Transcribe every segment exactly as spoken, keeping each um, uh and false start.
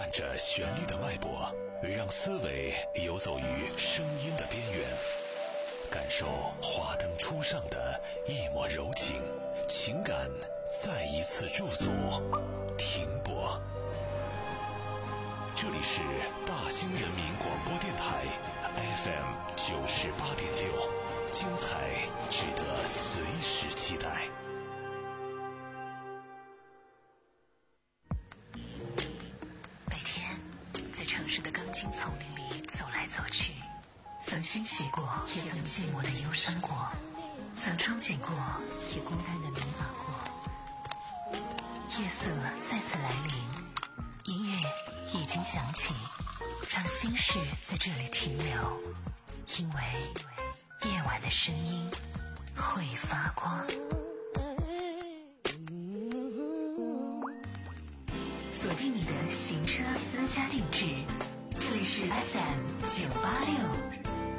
按着旋律的脉搏，让思维游走于声音的边缘，感受华灯初上的一抹柔情，情感再一次驻足停泊。这里是大兴人民广播电台 F M 九十八点六，精彩值得随时期待。 每天在城市的钢筋丛林里走来走去，曾欣喜过，也曾寂寞的忧伤过，曾憧憬过，也孤单的迷茫过。夜色再次来临，音乐已经响起，让心事在这里停留，因为夜晚的声音会发光。锁定你的行车私家定制，这里是 F M 九八六。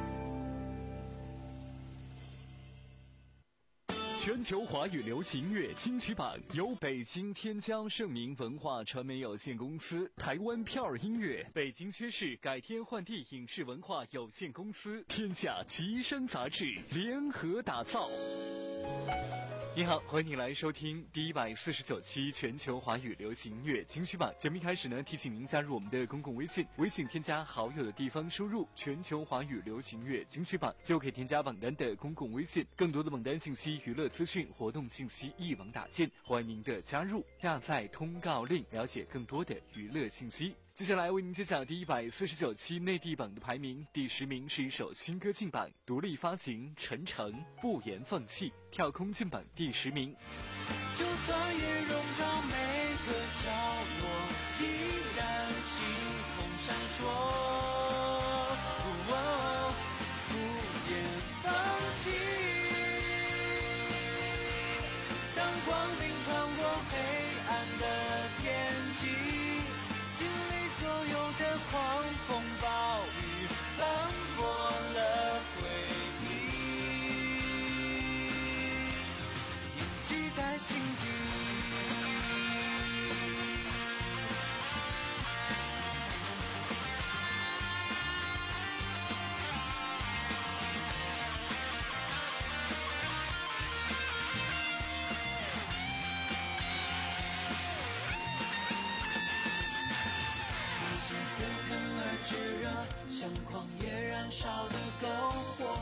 全球华语流行乐金曲榜由北京天骄盛名文化传媒有限公司、台湾票儿音乐、北京薛氏改天换地影视文化有限公司、天下奇声杂志联合打造。你好，欢迎你来收听第一百四十九期全球华语流行音乐金曲榜。节目一开始呢，提醒您加入我们的公共微信，微信添加好友的地方输入全球华语流行音乐金曲榜，就可以添加榜单的公共微信。更多的榜单信息、娱乐资讯、活动信息一网打尽，欢迎您的加入，下载通告令，了解更多的娱乐信息。接下来为您揭晓第一百四十九期内地榜的排名，第十名是一首新歌进榜，独立发行，陈诚不言放弃，跳空进榜第十名。 就算夜笼罩每个角落，依然星空闪烁，哦，不言放弃。当光明穿过黑暗的天际，经历所有的狂风暴雨，浪过了回忆，铭记在心底。炙热像狂野燃烧的篝火，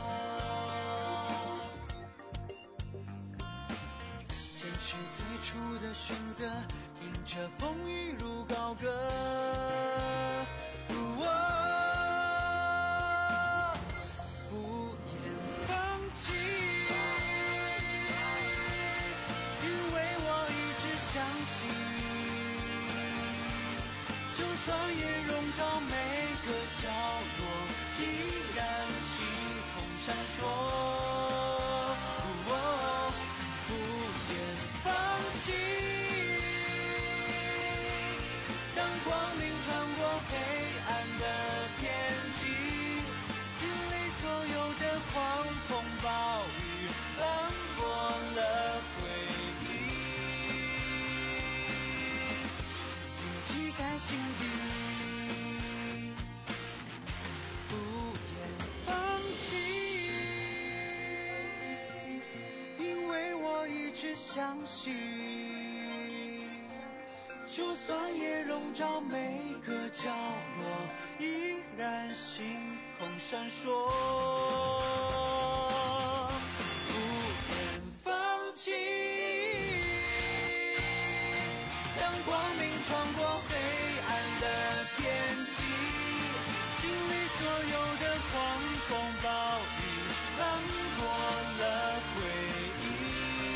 坚持最初的选择，迎着风雨如高歌，哦，不言放弃，因为我一直相信，就算夜笼罩每个角落，依然星空闪烁，哦，不言放弃。当光明穿过黑暗的天际，经历所有的狂风暴雨，浪过了回忆，铭记在心底。相信，就算夜笼罩每个角落，依然星空闪烁，不言放弃。当光明穿过黑暗的天际，经历所有的狂风暴雨，浪过了回忆，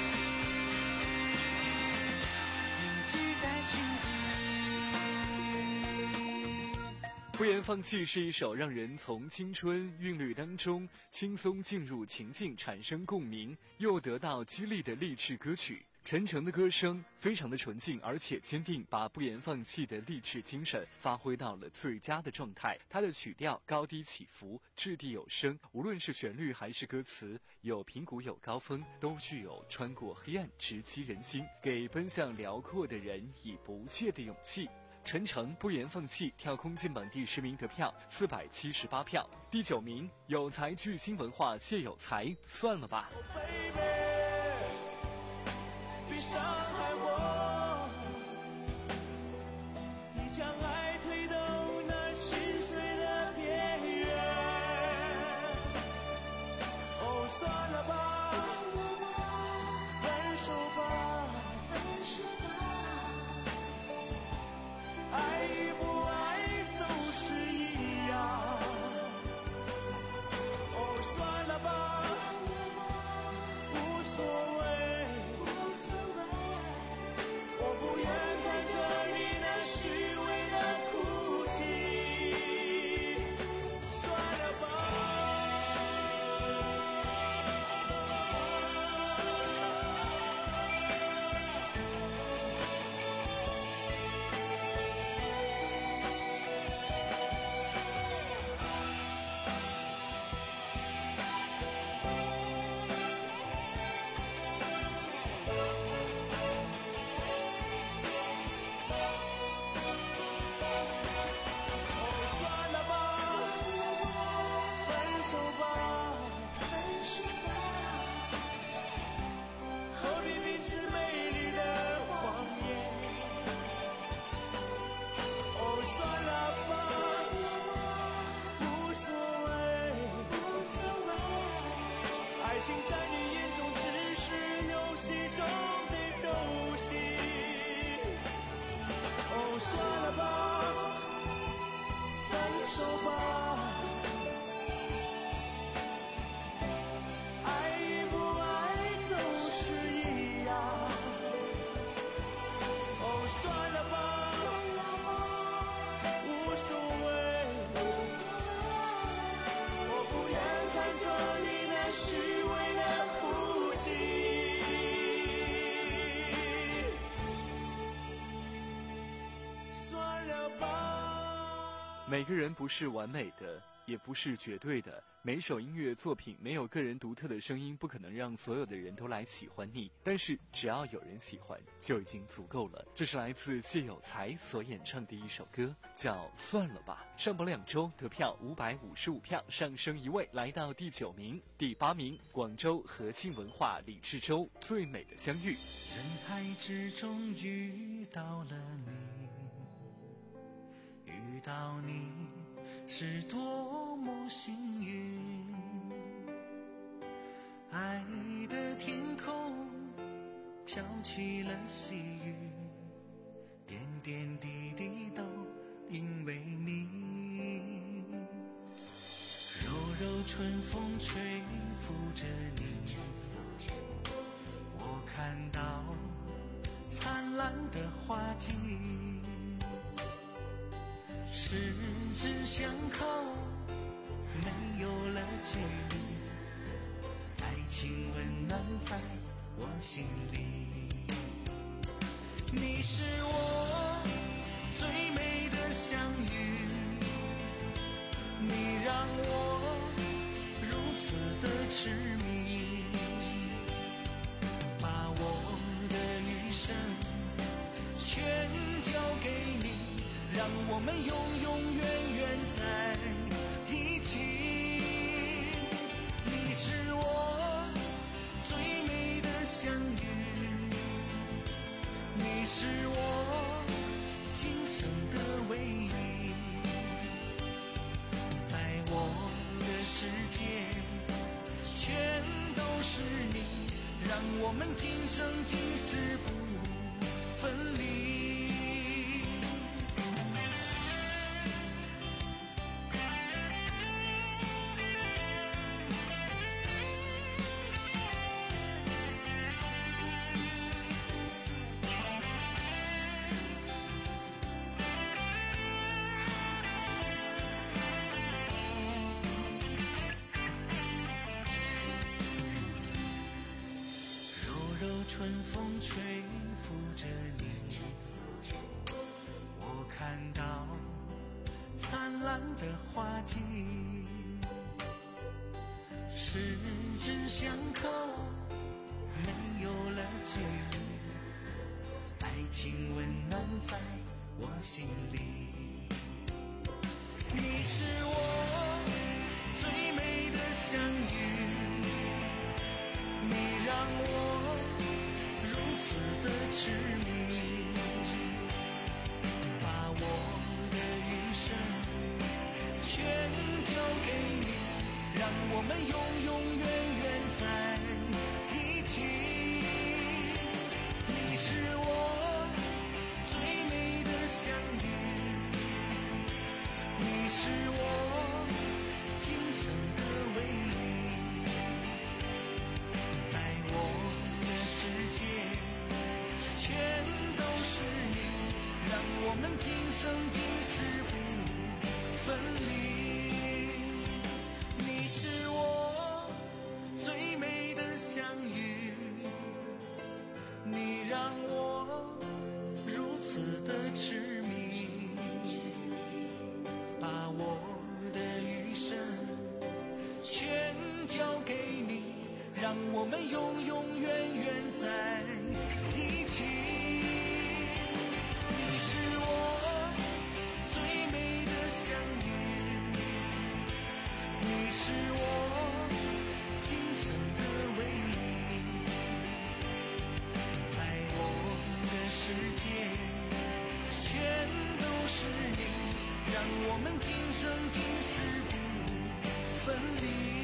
不言放弃是一首让人从青春韵律当中轻松进入情境，产生共鸣，又得到激励的励志歌曲。陈诚的歌声非常的纯净而且坚定，把不言放弃的励志精神发挥到了最佳的状态。他的曲调高低起伏，掷地有声，无论是旋律还是歌词，有平谷有高峰，都具有穿过黑暗直击人心，给奔向辽阔的人以不懈的勇气。 陈诚不言放弃，跳空进榜第十名得票四百七十八票。第九名，有才巨星文化谢有才，算了吧。 Oh baby， 别伤害我，你将爱推到那心碎的边缘。哦，算了吧。爱与不爱都是一样，哦，算了吧，无所谓，我不愿看着你那虚伪的哭泣，算了吧。爱情在你眼中只是游戏中的游戏，哦，算了吧，分手吧，爱与不爱都是一样，哦，算了吧，无所谓，我不愿看着你那虚伪的哭泣，算了吧。 每个人不是完美的，也不是绝对的，每首音乐作品没有个人独特的声音，不可能让所有的人都来喜欢你，但是只要有人喜欢就已经足够了。这是来自谢有才所演唱的一首歌，叫《算了吧》，上榜两周得票五百五十五票，上升一位来到第九名。第八名，广州和庆文化李志洲《最美的相遇》。 人海之中遇到了你，遇到你是多么幸运，爱的天空飘起了细雨，点点滴滴都因为你，柔柔春风吹拂着你，我看到灿烂的花季，十指相扣，没有了距离，爱情温暖在我心里。你是我最美的相遇，你让我如此的痴迷，把我的余生全交给你，让我们永永远远在一起。你是我最美的相遇，你是我今生的唯一，在我的世界全都是你，让我们今生今世不分离。春风吹拂着你，我看到灿烂的花季，十指相扣，没有了距离，爱情温暖在我心里。你是我最美的相遇，你让我如此的痴迷，把我的余生全交给你，让我们永永远远在一起。你是我最美的相遇，你是我今生的唯一，在我的世界全都是你，让我们今生今世不分离。你是我最美的相遇，你让我如此的痴迷，把我的余生全交给你，让我们永永远远在一起。你是我最美的相遇，你是我今生的唯一，在我的世界全都是你，让我们今生今世不分离。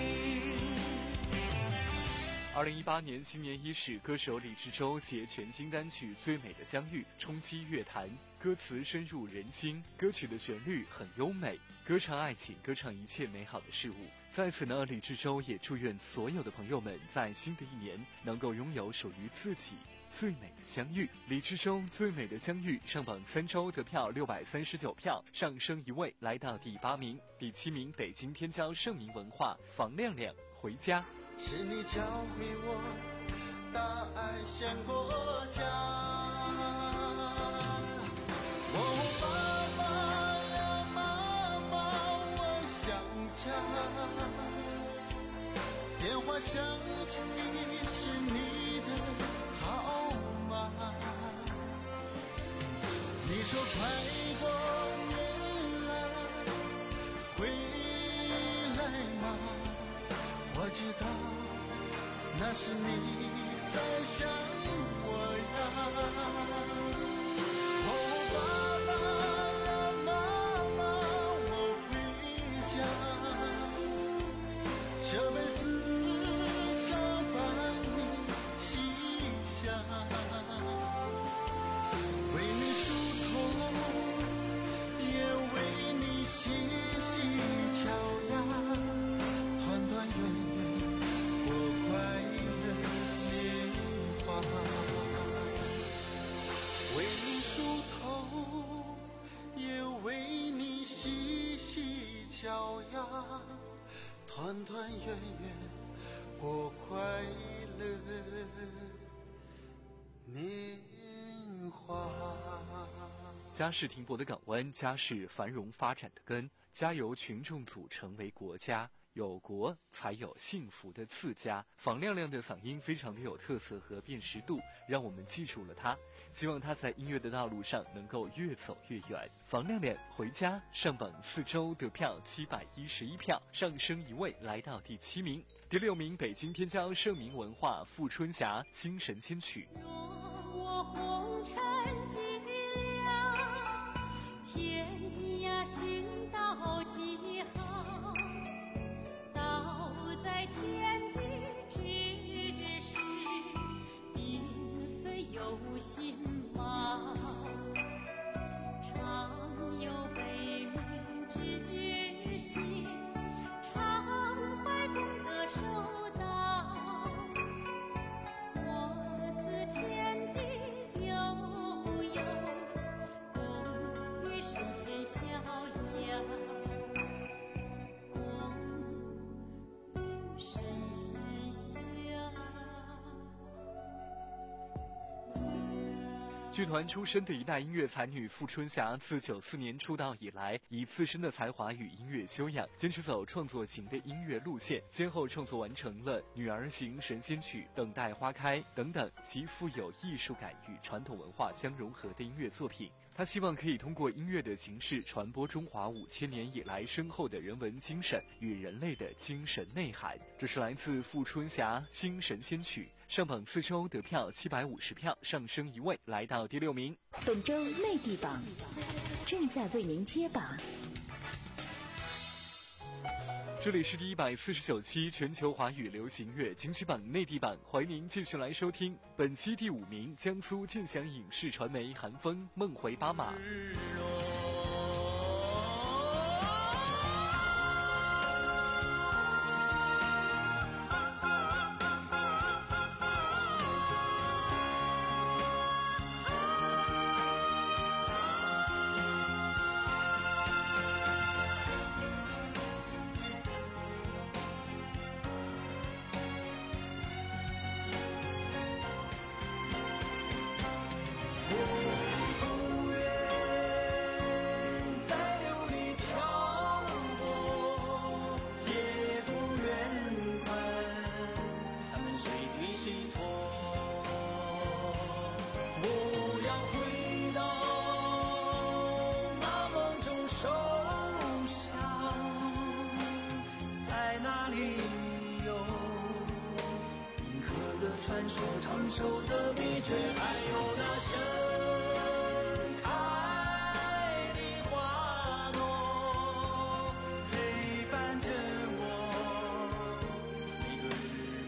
二零一八年新年伊始，歌手李志洲携全新单曲《最美的相遇》冲击乐坛，歌词深入人心，歌曲的旋律很优美，歌唱爱情，歌唱一切美好的事物。在此呢，李志洲也祝愿所有的朋友们在新的一年能够拥有属于自己最美的相遇。李志洲《最美的相遇》上榜三周得票六百三十九票，上升一位来到第八名。第七名，北京天骄盛名文化房亮亮《回家》。 是你教会我大爱先国家，哦，爸爸呀妈妈我想家，电话响起是你的号码，你说快过年了回来吗？我知道那是你在想我呀，哦，爸爸呀妈妈我回家，这辈子常伴你西厢，为你梳头也为你洗洗脚呀，团团圆圆过快乐年华，为你梳头也为你洗洗脚呀，团团圆圆过快乐年华。 家是停泊的港湾，家是繁荣发展的根，家由群众组成为国家，有国才有幸福的自家。房亮亮的嗓音非常的有特色和辨识度，让我们记住了他，希望他在音乐的道路上能够越走越远。房亮亮回家上榜四周得票七百一十一票，上升一位来到第七名。第六名，北京天骄盛名文化富春霞精神千曲。 若我红尘寂寥，天涯寻到几好，道在天地之时，并非有心貌，常有悲悯之心，常怀功德受道，我自天地悠悠，共与神仙逍遥，共与神仙逍遥。 剧团出身的一代音乐才女傅春霞，自九四年出道以来，以自身的才华与音乐修养，坚持走创作型的音乐路线，先后创作完成了《女儿行神仙曲》《等待花开》等等极富有艺术感与传统文化相融合的音乐作品。他希望可以通过音乐的形式传播中华五千年以来深厚的人文精神与人类的精神内涵。这是来自傅春霞《新神仙曲》，上榜四周得票七百五十票，上升一位，来到第六名。 本周内地榜正在为您揭榜。 这里是第一百四十九期全球华语流行乐金曲榜内地榜，欢迎您继续来收听。本期第五名，江苏劲享影视传媒韩风《梦回巴马》。 传说长寿的秘诀，还有那盛开的花朵，陪伴着我每个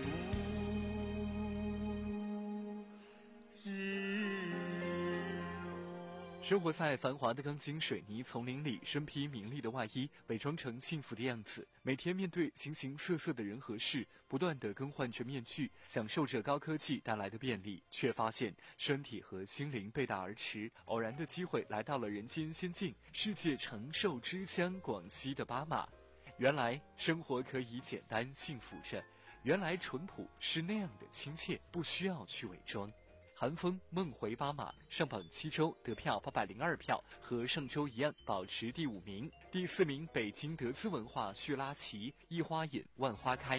日暮日落。 生活在繁华的钢筋水泥丛林里，身披名利的外衣，伪装成幸福的样子，每天面对形形色色的人和事，不断地更换着面具，享受着高科技带来的便利，却发现身体和心灵背道而驰。偶然的机会来到了人间仙境，世界长寿之乡广西的巴马。原来生活可以简单幸福着，原来淳朴是那样的亲切，不需要去伪装。韩风《梦回巴马》上榜七周，得票八百零二票，和上周一样保持第五名。第四名，北京德资文化叙拉奇《一花引万花开》。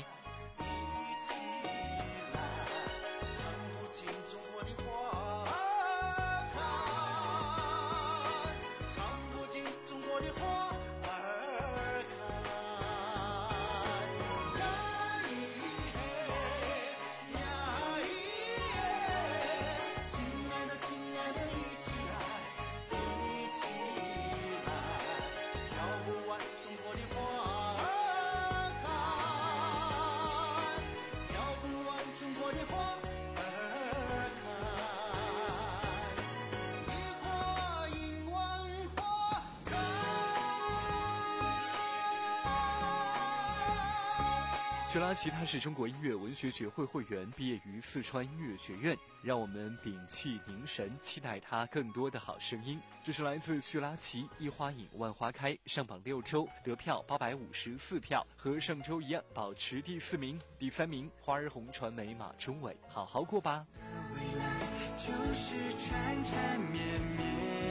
叙拉奇他是中国音乐文学学会会员，毕业于四川音乐学院。让我们屏气凝神，期待他更多的好声音。这是来自叙拉奇《一花引万花开》，上榜六周，得票八百五十四票，和上周一样保持第四名。第三名，花儿红传媒马中伟，好好过吧。 未来就是缠缠绵绵，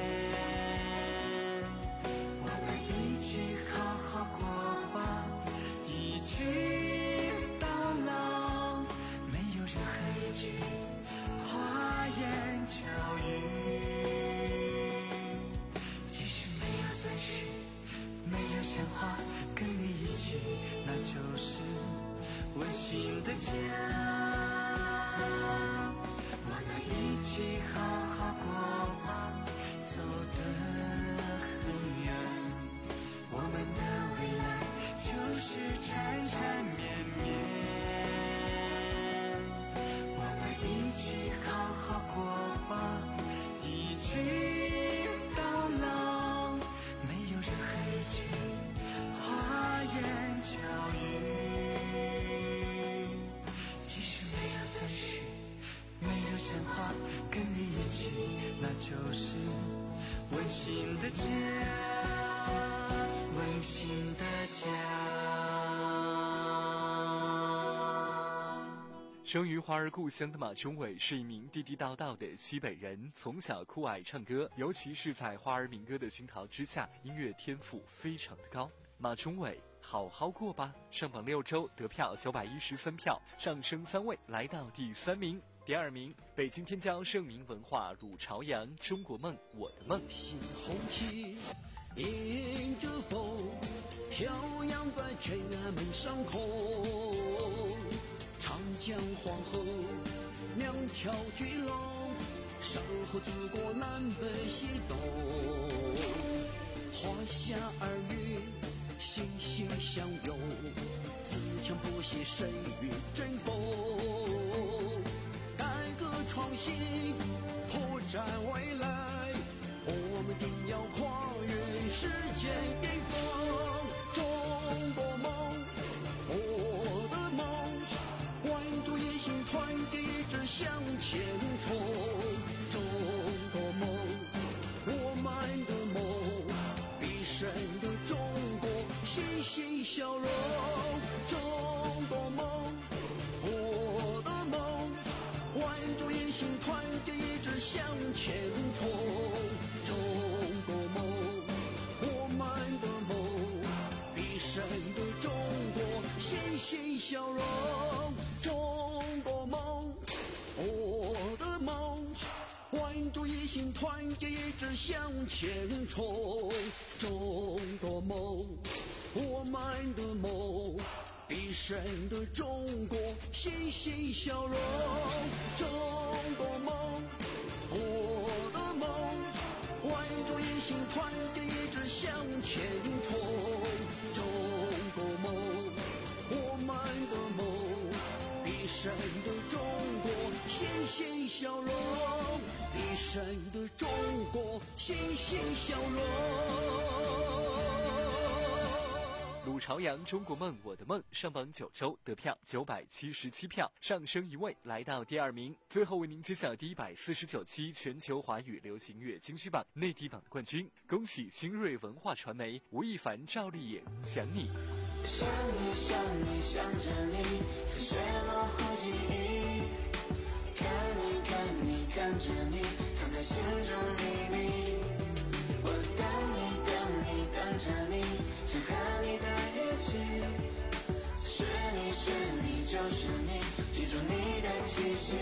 我们一起好好过吧，一直花言巧语，即使没有钻石，没有鲜花，跟你一起，那就是温馨的家。我们一起好好过吧，走得很远，我们的未来就是缠缠绵绵。一起好好过吧，一直到老，没有任何一句花言巧语，即使没有钻石，没有鲜花，跟你一起，那就是温馨的家，温馨的家。 生于花儿故乡的马中伟是一名地地道道的西北人，从小酷爱唱歌，尤其是在花儿民歌的熏陶之下，音乐天赋非常的高。马中伟好好过吧上榜六周，得票九百一十三票，上升三位，来到第三名。第二名，北京天骄盛名文化鲁朝阳中国梦我的梦。 心红旗迎着风，飘扬在天安门上空，长江黄河两条巨龙，守护祖国南北西东，华夏儿女心心相拥，自强不息，谁与争锋，改革创新拓展未来，我们定要跨越世界巅峰。中国梦我的梦，万众一心，团结一致向前冲。中国梦我们的梦，必胜的中国欣欣向荣。中国梦我的梦，万众一心，团结一致向前冲。中国梦我们的梦，必胜的中国欣欣向荣。中国梦我的梦，万众一心，团结一致向前冲。中国梦我们的梦，必胜的中国欣欣向荣。中国梦我的梦，万众一心，团结一致向前冲。中国梦我们的梦，必胜的中国欣欣向荣，必胜的中国欣欣向荣。 鲁朝阳中国梦我的梦上榜九周，得票九百七十七票，上升一位，来到第二名。最后为您揭晓第一百四十九期全球华语流行乐金曲榜内地榜的冠军，恭喜新锐文化传媒吴亦凡、赵丽颖，想你。 想你想你想着你，水模糊记忆，看你看你看着你，藏在心中秘密。我等你等你等着你，想和你在一起，是你是你就是你，记住你的气息。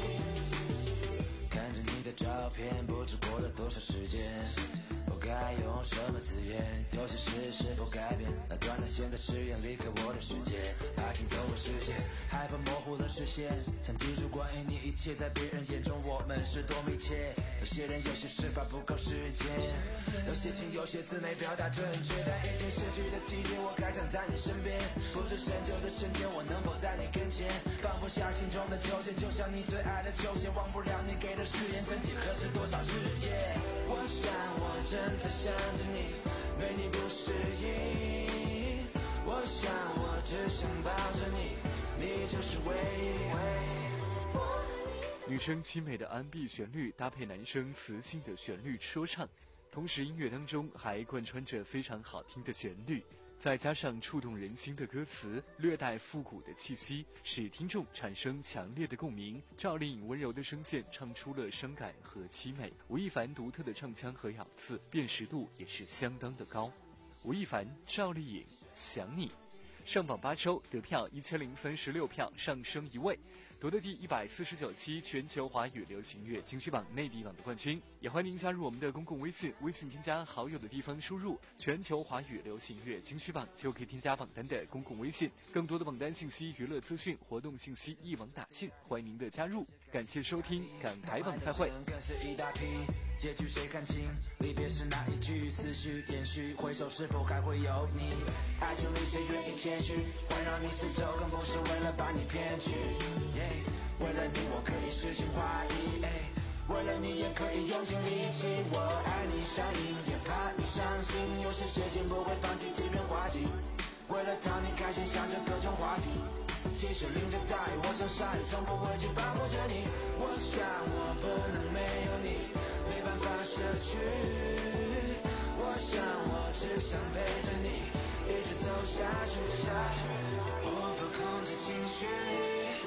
看着你的照片，不知过了多少时间，我该用什么字眼？有些事是否改变？那短的线在誓言离开我的世界，爱情走过视线，害怕模糊了视线，想记住关于你一切，在别人眼中我们是多密切。有些人有些事怕不够时间，有些情有些字没表达准确，但已经逝去的季节，我还想在你身边，不知深秋的瞬间，我能否在你跟前，放不下心中的纠结，就像你最爱的球鞋，忘不了你给的誓言，曾几何时多少日夜，我想我正在想着你，没你不适应，我想我只想抱着你，你就是唯一。 女生凄美的 R and B 旋律搭配男生磁性的旋律说唱，同时音乐当中还贯穿着非常好听的旋律，再加上触动人心的歌词，略带复古的气息，使听众产生强烈的共鸣。赵丽颖温柔的声线唱出了伤感和凄美，吴亦凡独特的唱腔和咬字辨识度也是相当的高。吴亦凡、赵丽颖，想你。上榜八周，得票一千零三十六票，上升一位，夺得第一百四十九期全球华语流行乐金曲榜内地榜的冠军。也欢迎您加入我们的公共微信，微信添加好友的地方输入全球华语流行乐金曲榜，就可以添加榜单的公共微信。更多的榜单信息、娱乐资讯、活动信息一网打尽，欢迎您的加入。感谢收听，赶排榜再会。 更是一大批，结局谁看清？离别是哪一句？思绪延续，回首是否还会有你？爱情里谁愿意谦虚？环绕你四周，更不是为了把你骗去。Yeah, 为了你，我可以诗情画意。Hey, 为了你，也可以用尽力气。我爱你上瘾，也怕你伤心。有些事情不会放弃，即便滑稽。为了讨你开心，想着各种话题。即使淋着大雨，我想下雨，从不会去保护着你。我想我不能没有你，没办法舍去。我想我只想陪着你，一直走下去。无法控制情绪，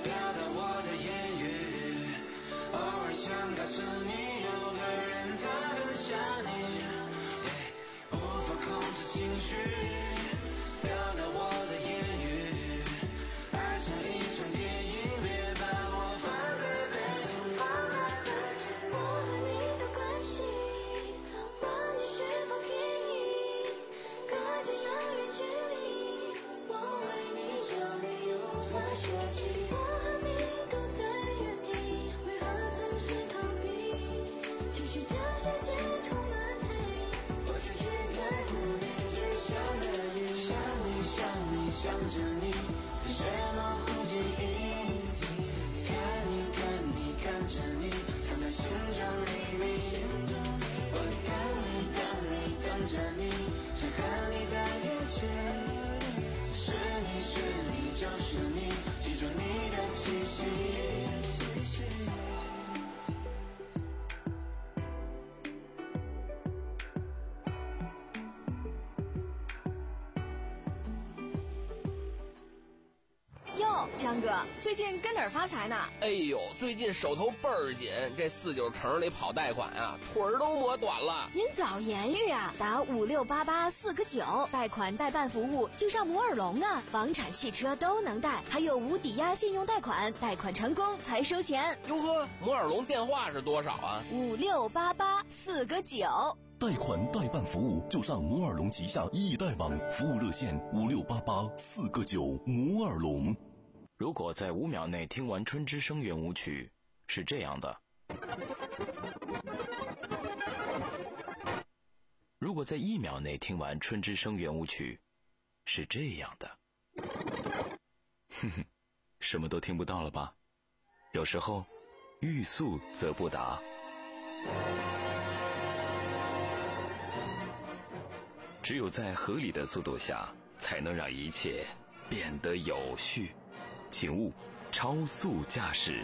表达我的言语，偶尔想告诉你，有个人他很想你， yeah, 无法控制情绪，表达我的言语，爱像一场电影，别把我放在背景，放在背景。 我和你的关系，问你是否便宜，隔着遥远距离，我为你着迷，无法说起。我和你都在原地，为何总是逃避？其实这世界充满猜疑，我就只在乎你，只想着你，想你想你想着你，跟雪模糊记忆，看你看你看着你，藏在心中秘密，我等你等你等着你，想和你在一起，是你是你就是你，记住你的气息。 哟，张哥，最近跟哪儿发财呢？ 哎呦，最近手头倍儿紧，这四九城里跑贷款啊，腿儿都磨短了。 您早言语啊，打五六八八四个九，贷款代办服务就上摩尔龙啊，房产、汽车都能贷，还有无抵押信用贷款，贷款成功才收钱。 哟呵，摩尔龙电话是多少啊？ 五六八八四个九。 贷款代办服务就上摩尔龙旗下易贷网，服务热线五六八八四个九。摩尔龙。 如果在五秒内听完《春之声》圆舞曲，是这样的；如果在一秒内听完《春之声》圆舞曲，是这样的。哼哼，什么都听不到了吧？有时候，欲速则不达。只有在合理的速度下，才能让一切变得有序。请勿超速驾驶。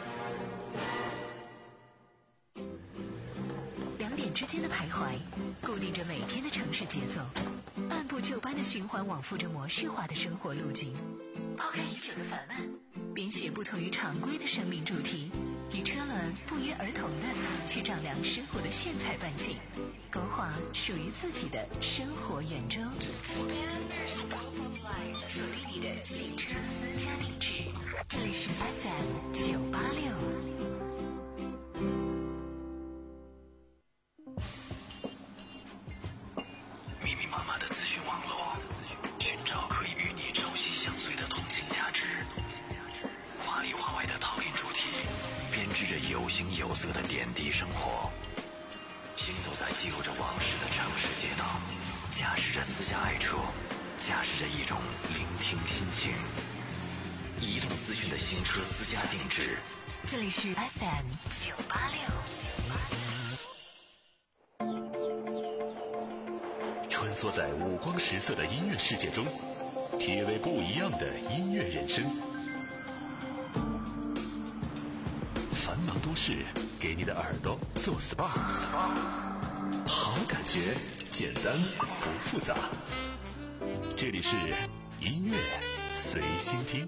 两点之间的徘徊，固定着每天的城市节奏，按部就班的循环往复着模式化的生活路径。抛开已久的烦闷，编写不同于常规的生命主题，与车轮不约而同的去丈量生活的炫彩半径，勾画属于自己的生活圆周。锁定你的行车私家定制，这里是 F M 九八六。 密密麻麻的资讯网络，寻找可以与你朝夕相随的通信价值。华里华外的套印主题，编织着有形有色的点滴生活。行走在记录着往事的城市街道，驾驶着私家爱车，驾驶着一种聆听心情。移动资讯的新车私家定制， 这里是 F M 九八六。 穿梭在五光十色的音乐世界中，体味不一样的音乐人生。繁忙都市，给你的耳朵做 S P A， 好感觉，简单不复杂。这里是音乐随心听。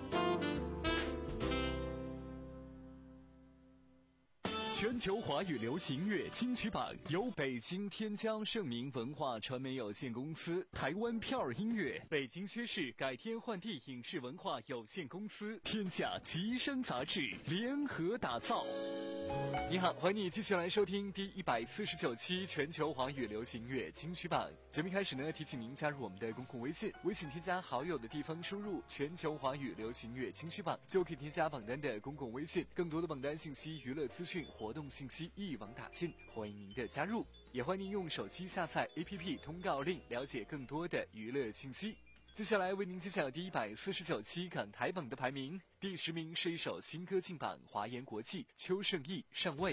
全球华语流行乐金曲榜由北京天江盛明文化传媒有限公司、台湾票儿音乐、北京薛氏改天换地影视文化有限公司、天下吉声杂志联合打造。你好，欢迎你继续来收听第一百四十九期全球华语流行乐金曲榜。节目一开始呢，提醒您加入我们的公共微信，微信添加好友的地方输入全球华语流行乐金曲榜，就可以添加榜单的公共微信，更多的榜单信息、娱乐资讯、活动信息一网打尽，欢迎您的加入。也欢迎您用手机下载 A P P 通告令，了解更多的娱乐信息。接下来为您揭晓第一百四十九期港台榜的排名，第十名是一首新歌进榜，华研国际邱胜翊上位。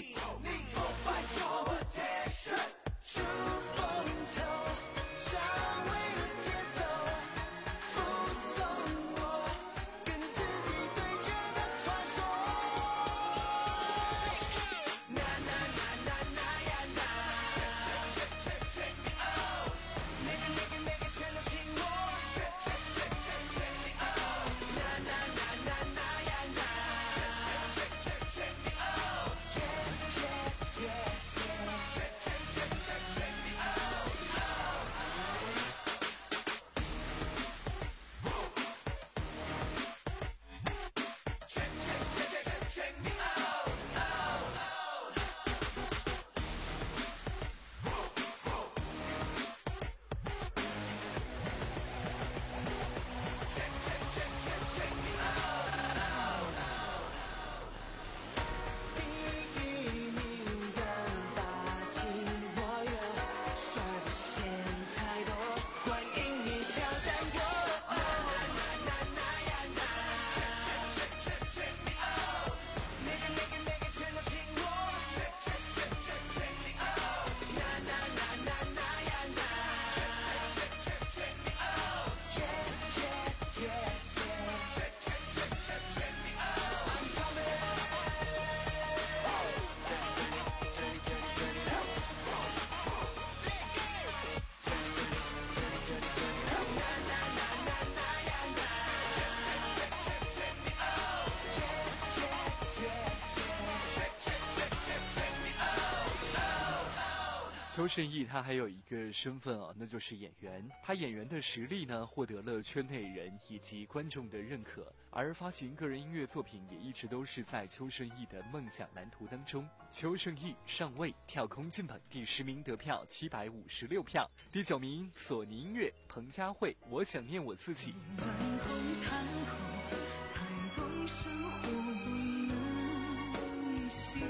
邱胜翊他还有一个身份啊，那就是演员。他演员的实力呢，获得了圈内人以及观众的认可。而发行个人音乐作品也一直都是在邱胜翊的梦想蓝图当中。邱胜翊上位，跳空进榜第十名，得票七百五十六票。第九名，索尼音乐彭佳慧，我想念我自己。 然后谈后才懂生活不能一心，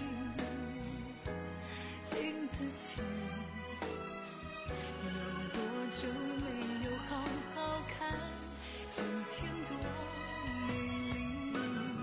镜子前有多久没有好好看今天多美丽。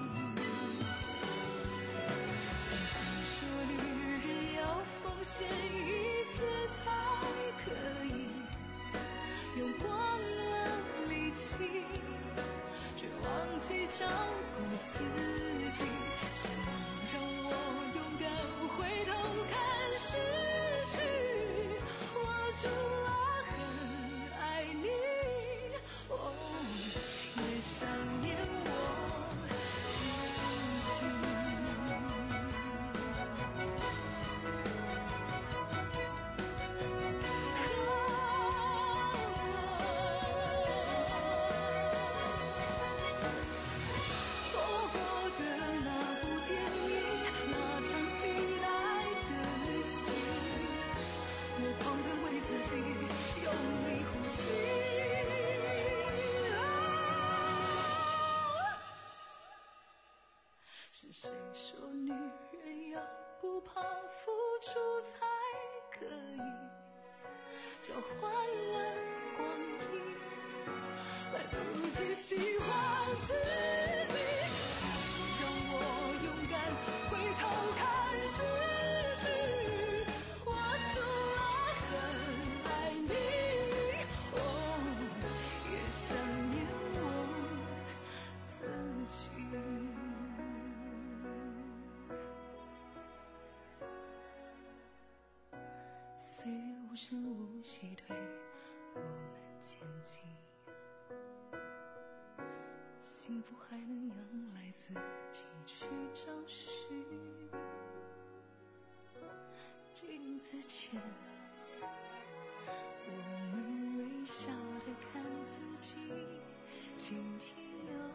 是谁说女人要奉献一切才可以用光了力气，却忘记照顾自己。什么让我勇敢回头看失去？我除了很爱你，哦，也想念我自己。是谁说女人要不怕付出才可以交换了光阴，来不及喜欢自己。请让我勇敢回头看失去，我除了很爱你，哦，也想念我自己。岁月无声无息推我们前进，幸福还能仰赖自己去找寻。镜子前我们微笑地看自己，今天有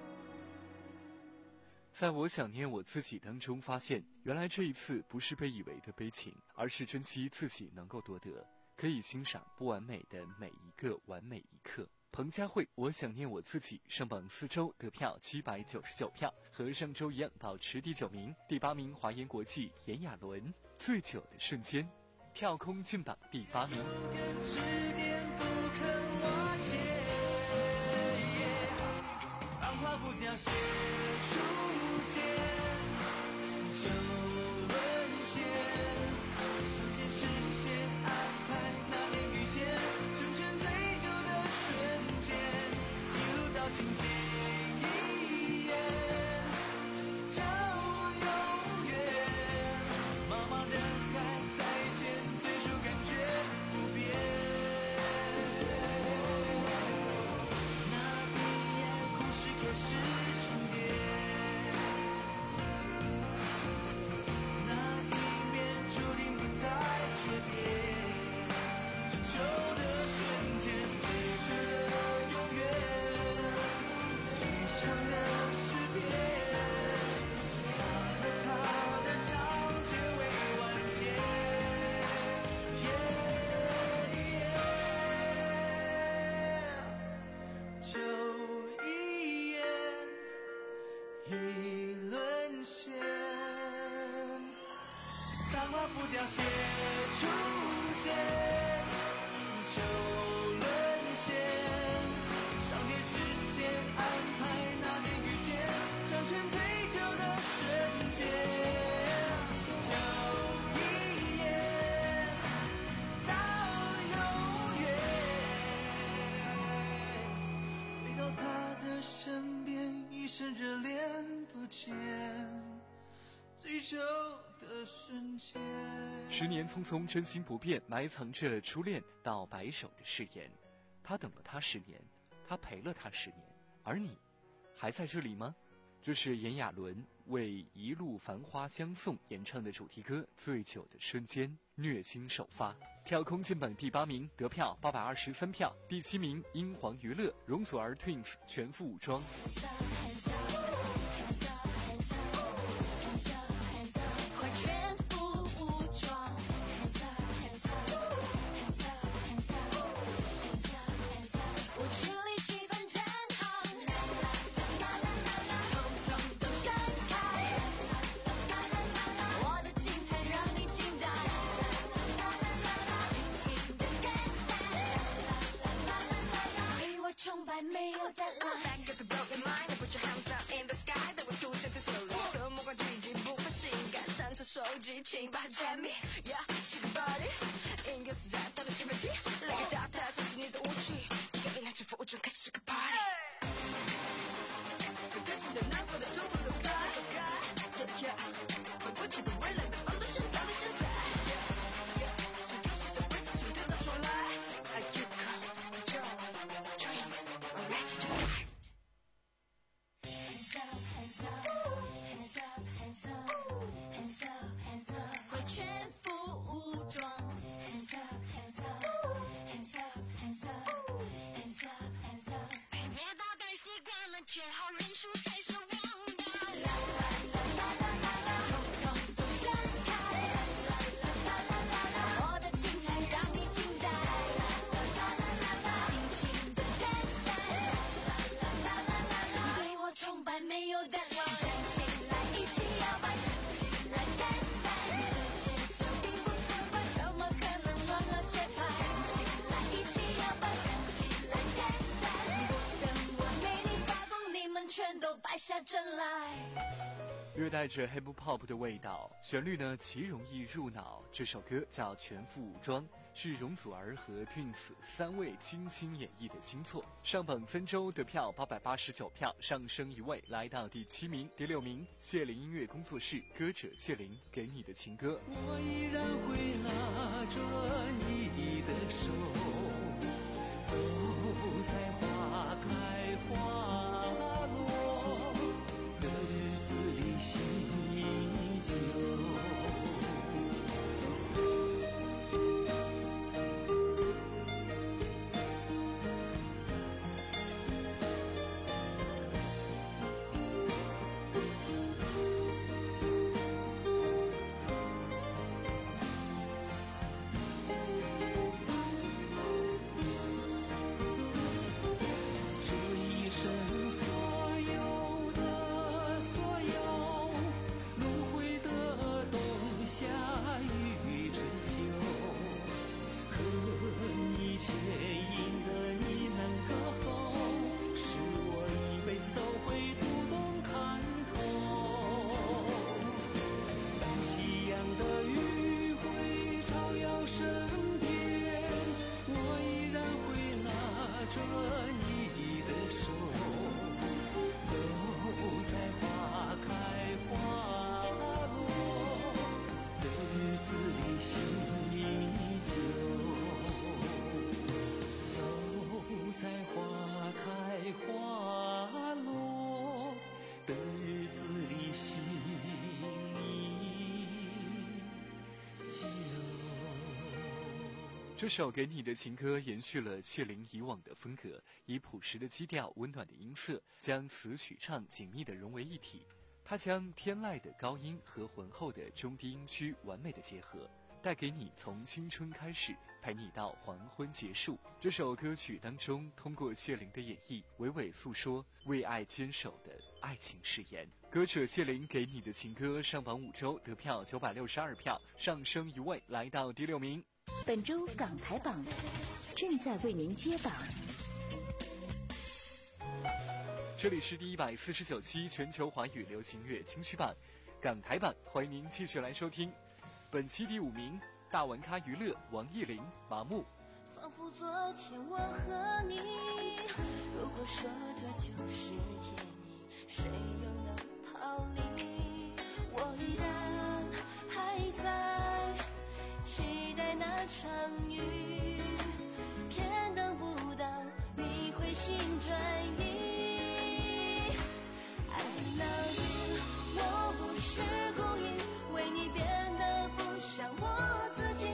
在我想念我自己当中发现，原来这一次不是被以为的悲情，而是珍惜自己能够夺得，可以欣赏不完美的每一个完美一刻。彭佳慧我想念我自己上榜四周，得票七百九十九票，和上周一样保持第九名。第八名，华研国际炎亚纶醉酒的瞬间，跳空进榜第八名。 繁华不凋谢初见，就沦陷，上天实现安排那年遇见，成全最久的瞬间，一路到今天一眼，就永远。茫茫人海再见，最初感觉不变。开始重叠，那一面注定不再诀别，成熟的瞬间，最初的永远，最长的诗篇，他和他的章节未完结，就一已沦陷，繁华不凋谢初见，就沦陷，上天实现安排那年遇见，成全最久的瞬间，就一眼到永远，回到他的身边，一生热恋不见最久的瞬间。 十年匆匆，真心不变，埋藏着初恋到白首的誓言。他等了他十年，他陪了他十年，而你还在这里吗？这是炎亚纶为《一路繁花相送》演唱的主题歌《醉酒的瞬间》。 虐心首发。票空进榜第八名，得票八百二十三票。第七名，英皇娱乐容祖儿 Twins 全副武装。 崇拜没有再来。Back to broken mind, put your hands up in the sky， 带我出现在手里，色魔幻聚集，不怕性感，闪闪手机，请把它 jam me， yeah， 是个 body， 音乐是在到了兴奋剂，来个大大，就是你的舞曲，一个一辆全副武装，开始个 party。个性的难过的突破，走开走开 ，yeah yeah， 把过去的未来的放到现在的现在 ，yeah yeah， 这游戏的规则就丢到重来 ，Like you come, Joe。Ready to fight. Hands up, hands up, hands up, hands up, hands up, hands up， 快全副武装。Hands up, hands up, hands up, hands up, hands up, hands up。别捣蛋习惯了，缺好人数才是王道。啦啦啦啦啦啦啦，统统都闪开。啦啦啦啦啦啦，我的精彩让你惊呆。啦啦啦啦啦啦，尽情的 dance dance。对我崇拜没有淡忘，站起来一起摇摆，站起来 dance dance， 这节奏并不分快，怎么可能乱了节拍？站起来一起摇摆，站起来 dance dance， 不等我为你发光，你们全都败下阵来。 略带着 hip hop 的味道，旋律呢极容易入脑。这首歌叫《全副武装》，是容祖儿和 Twins 三位精心演绎的新作。上榜三周，得票八百八十九票，上升一位，来到第七名。第六名，谢灵音乐工作室歌者谢灵给你的情歌。 我依然会拉着你的手，走在花开花落的日子里，心依旧。 这首给你的情歌延续了谢灵以往的风格，以朴实的基调、温暖的音色，将词曲唱紧密地融为一体。它将天籁的高音和浑厚的中低音区完美的结合，带给你从青春开始，陪你到黄昏结束。这首歌曲当中，通过谢灵的演绎，娓娓诉说为爱坚守的爱情誓言。歌者谢灵给你的情歌上榜五周，得票九百六十二票，上升一位，来到第六名。 本周港台榜正在为您揭榜。 这里是第一百四十九期全球华语流行乐金曲榜港台榜，欢迎您继续来收听。本期第五名，大玩咖娱乐王艺霖麻木。 仿佛昨天我和你，如果说这就是天意，谁又能逃离？我依然还在期待那场雨，偏等不到你回心转意。I love you， 我不是故意为你变得不像我自己。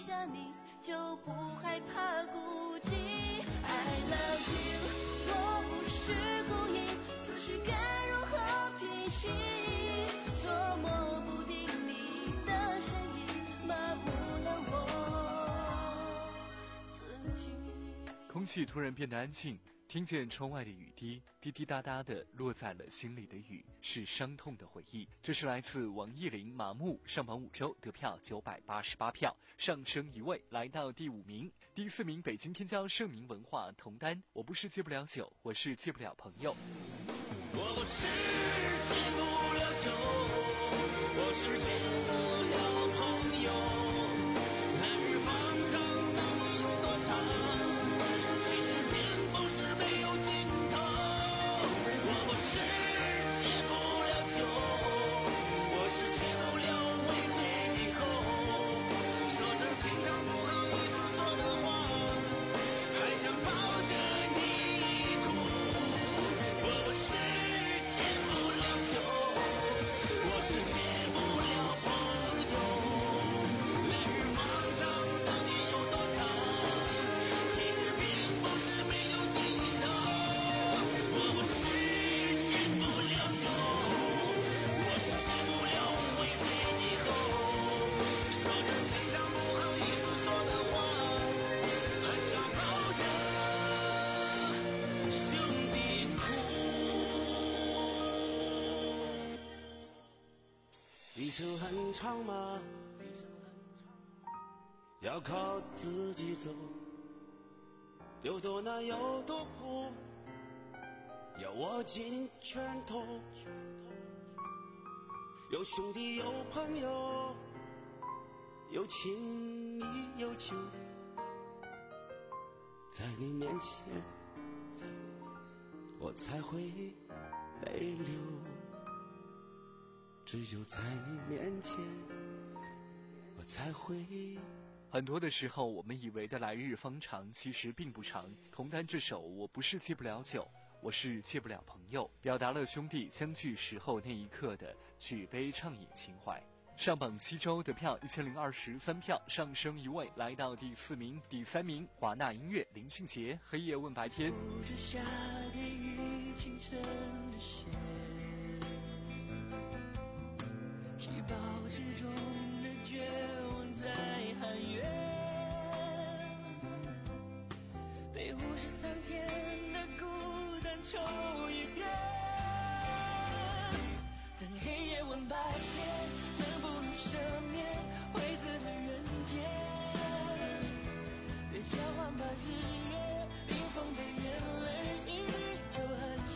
下你，就不害怕孤寂。I love you， 我不是故意，思绪该如何平息？捉摸不定你的身影，麻木了我自己。 空气突然变得安静，听见窗外的雨滴滴滴答答的落在了心里的雨，是伤痛的回忆。这是来自王艺林《麻木》，上榜五周得票九百八十八票，上升一位来到第五名。第四名北京天骄盛名文化同单，我不是戒不了酒，我是戒不了朋友。 我不是戒不了酒，我是戒不了朋友。来日方长，到底有多长？其实并不是没有尽头。我不是戒不了酒，我是戒不了微醉以后，说着平常不好意思说的话，还想抱着你哭。我不是戒不了酒，我是戒不了朋友。来日方长，到底有多长？其实并不是没有尽头。我不是戒不了酒，我是戒不了微醉以后，说着平常不好意思说的话，还想抱着兄弟哭。一生很长吗？要靠自己走，有多难有多苦，要握紧拳头。有兄弟有朋友，有亲密有旧，在你面前我才会泪流，只有在你面前我才会。 很多的时候，我们以为的来日方长，其实并不长。同单这首《我不是戒不了酒，我是戒不了朋友》，表达了兄弟相聚时候那一刻的举杯畅饮情怀。上榜七周得票一千零二十三票，上升一位来到第四名。第三名华纳音乐林俊杰《黑夜问白天》。 扶着夏天与清晨的线，细胞之中的绝望在喊冤，被忽视三天的孤单抽一遍，等黑夜问白天，能不能赦免灰色的人间，别交换把日月冰封的眼泪一滴就很咸，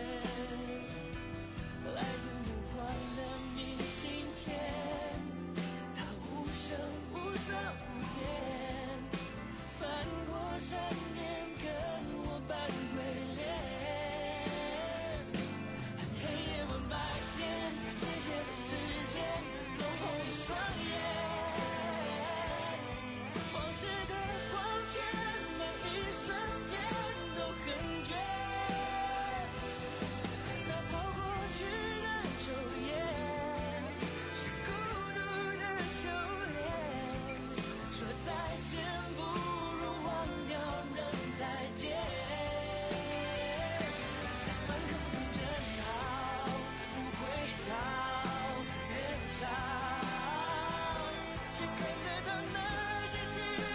来自梦幻的明信片，它无声无色无言，翻过山巅跟我扮鬼脸，黑夜问白天，谁写的时间弄红了双眼，往事的光圈每一瞬间都很绝，那跑过去的昼夜是孤独的修炼，说再见不如忘掉能再见，在半空中争吵不会吵人少，却看得到那些记忆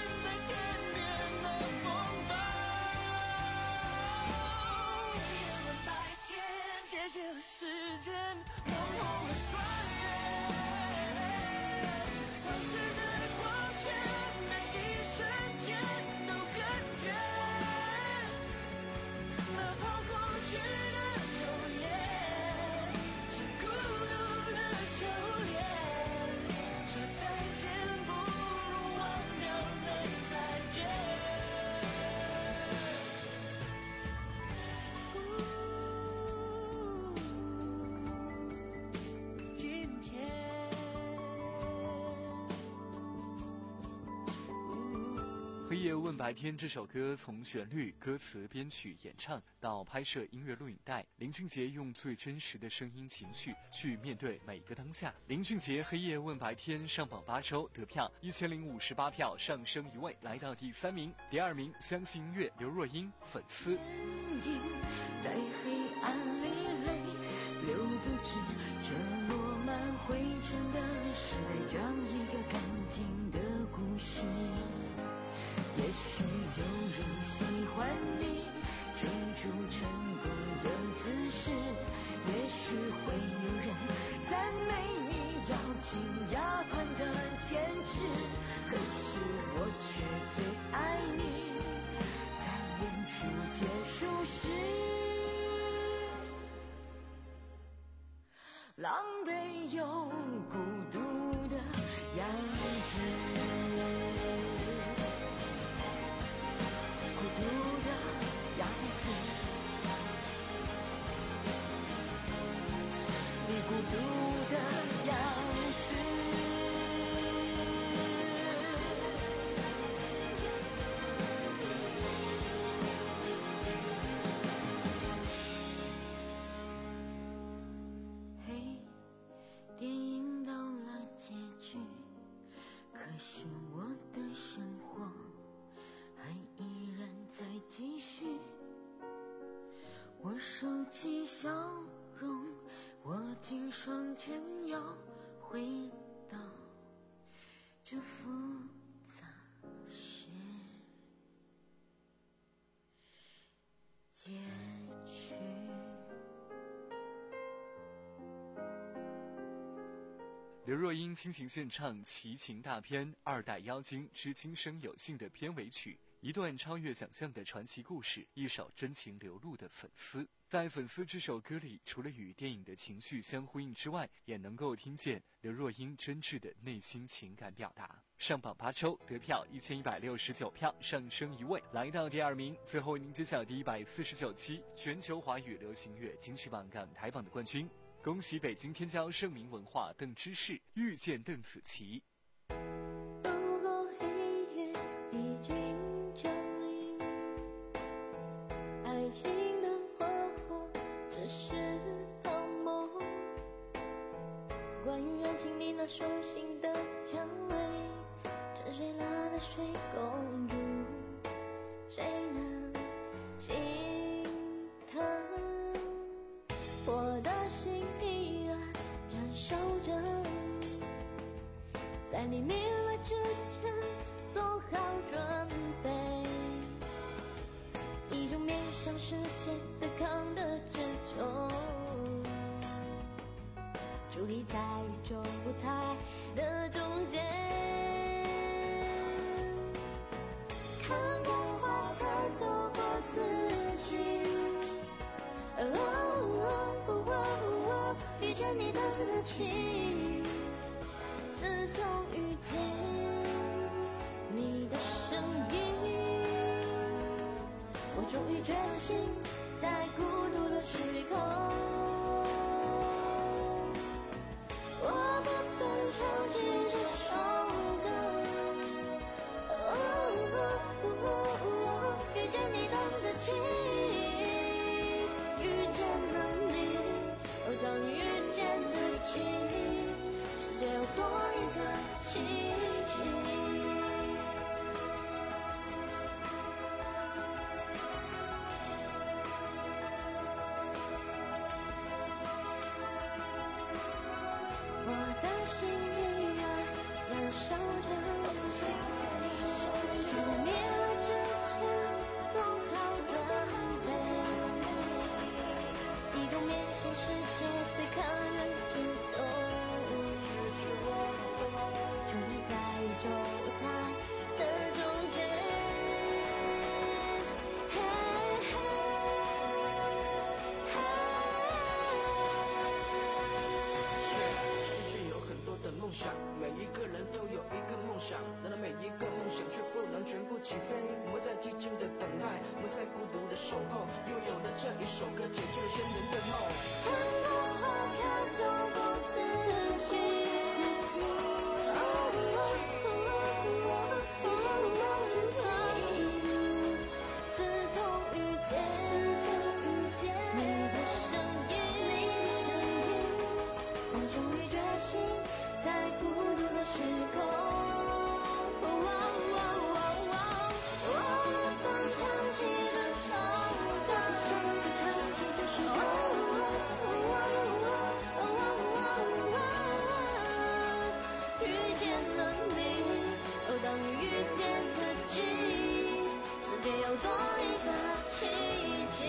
黑夜问白天这首歌从旋律、歌词、编曲、演唱到拍摄音乐录影带，林俊杰用最真实的声音情绪去面对每个当下。林俊杰黑夜问白天上榜八周，得票一千零五十八票，上升一位，来到第三名。第二名相信音乐，刘若英粉丝。 在黑暗里泪流不止，这落满灰尘的时代，讲一个干净的故事。也许有人喜欢你追逐成功的姿势，也许会有人赞美你咬紧牙关的坚持，可是我却最爱你在演出结束时狼狈又孤独的样子，孤独的样子，你孤独的样子。嘿，电影到了结局，可是我的生活还依然在继续。我收起笑容，握紧双拳，要回到这复杂是结局。 刘若英倾情献唱奇情大片《二代妖精之今生有幸》的片尾曲，一段超越想象的传奇故事，一首真情流露的粉丝。在粉丝这首歌里，除了与电影的情绪相呼应之外，也能够听见刘若英真挚的内心情感表达。上榜八周，得票一千一百六十九票，上升一位，来到第二名。最后为您揭晓第一百四十九期全球华语流行乐金曲榜港台榜的冠军。恭喜北京天骄盛名文化邓芝士遇见邓紫棋。 如果黑夜已经降临，爱情的花火只是泡沫，关于爱情你那熟悉的香味，沉睡了的水公主，谁能心疼？我的心依然燃烧着，在你明来之前做好准备，一种面向世界对抗的执着，伫立在宇宙舞台的中间，看光花开走过四季，哦哦哦哦，遇见你当时的情，自从遇见你的声音，我终于决心在孤独的时空，我不能唱起这首歌，哦哦哦哦，遇见你当时的情，遇见了你，哦，当你遇见自己，世界有多一个奇迹。 多一个奇迹。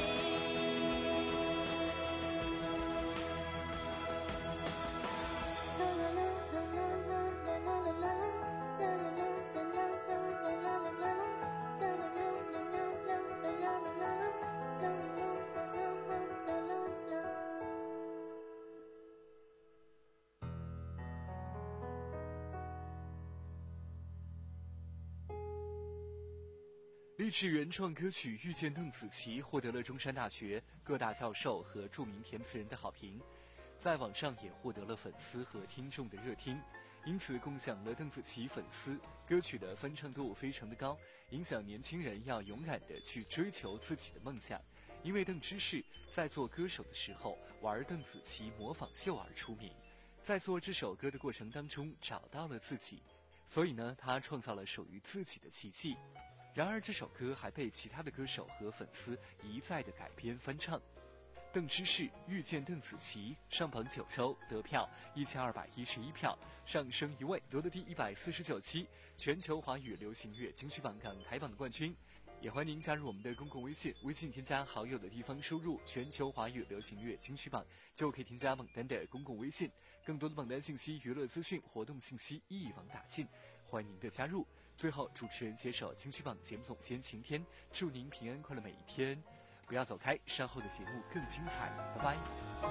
励志原创歌曲《遇见邓紫棋》获得了中山大学各大教授和著名填词人的好评，在网上也获得了粉丝和听众的热听，因此共享了邓紫棋粉丝。歌曲的翻唱度非常的高，影响年轻人要勇敢的去追求自己的梦想。因为邓芝士在做歌手的时候玩邓紫棋模仿秀而出名，在做这首歌的过程当中找到了自己，所以呢，他创造了属于自己的奇迹。然而这首歌还被其他的歌手和粉丝一再的改编翻唱。邓芝士遇见邓紫棋上榜九周，得票一千二百一十一票，上升一位，夺得第一百四十九期全球华语流行乐金曲榜港台榜的冠军。也欢迎您加入我们的公共微信，微信添加好友的地方输入全球华语流行乐金曲榜，就可以添加榜单的公共微信，更多的榜单信息、娱乐资讯、活动信息一网打尽，欢迎您的加入。最后，主持人携手金曲榜节目总监晴天，祝您平安快乐每一天。不要走开，稍后的节目更精彩，拜拜。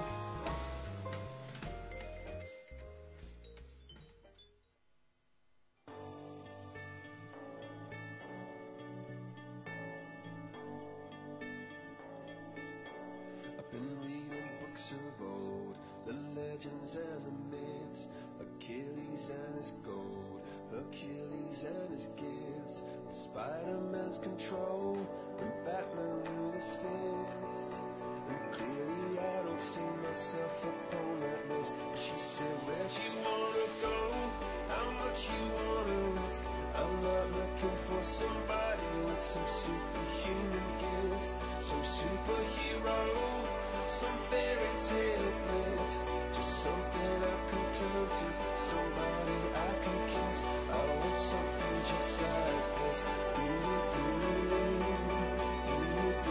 I've been reading books of old, the legends and the myths, Achilles and his gold, Hercules and his gifts, and Spider-Man's control, and Batman with his fists. And clearly I don't see myself upon that list. She said, where'd you wanna go? How much you wanna risk? I'm not looking for somebody with some superhuman gifts, some superhero, some fairy tale bliss, just something I can turn to, somebody I can kiss. I want something just like this. Do do do do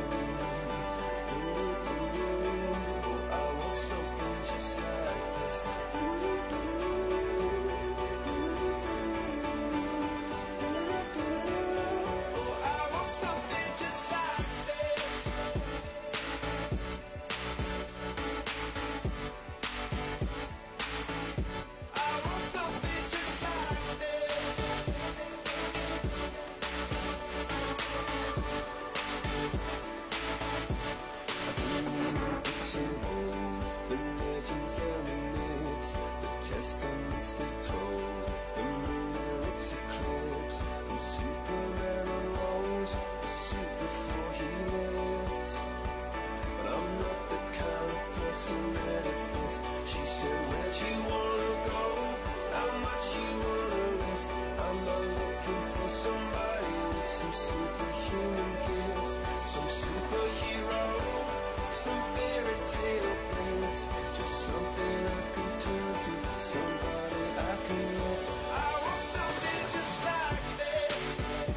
do do. Oh, I want something just like this. Do do do do. Oh, I want something just like this. I want something just like this. I've been reading books of old, the legends and the myths, the testaments they told, the moon and its eclipse, and Superman unrolls the suit before he lived. But I'm not the kind of person that it fits. She said, where'd you wanna go? How much you wanna risk? I'm not looking for somebody with some superhuman gifts, some superhero, some fairy tale bliss, just something I can turn to, somebody I can miss. I want something just like this.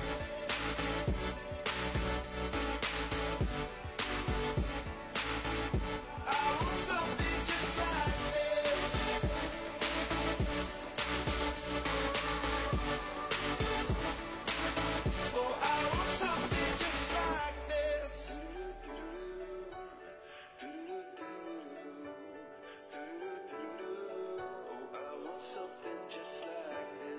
I want something just like this. Oh, I want something just like this. Oh, I want something just like this.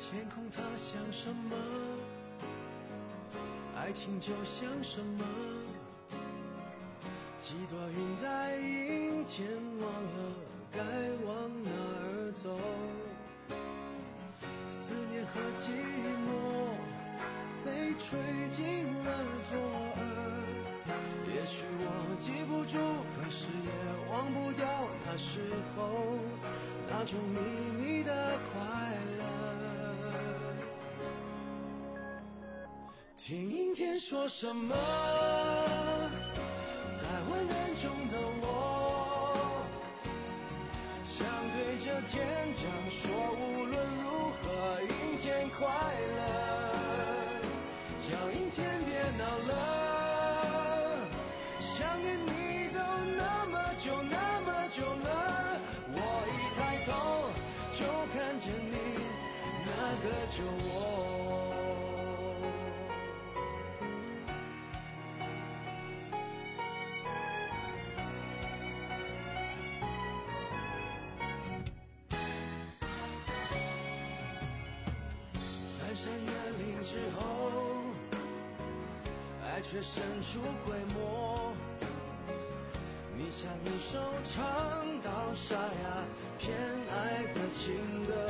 天空它像什么？爱情就像什么？几朵云在阴天，忘了该往哪儿走。思念和寂寞被吹进了左耳。也许我记不住，可是也忘不掉那时候那种秘密的快乐。听阴天说什么，在昏暗中的我，想对着天讲说，无论如何阴天快乐。叫阴天别闹了，想念你都那么久那么久了。我一抬头就看见你，那个就我。翻山越岭之后，爱却神出鬼没。你像一首唱到沙哑偏爱的情歌，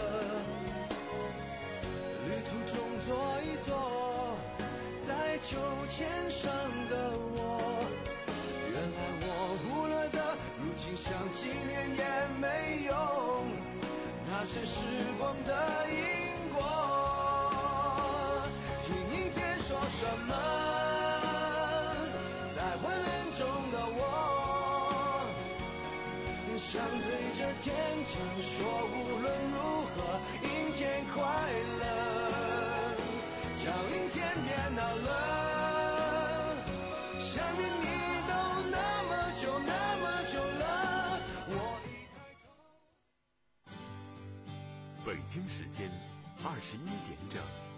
旅途中坐一坐，在秋千上的我，原来我忽略的，如今想纪念也没用，那是时光的因果。听阴天说什么，在昏暗中的我，想对着天讲说，无论如何阴天快乐。叫阴天别闹了，想念你都那么久那么久了。我一抬头。 北京时间二十一点整。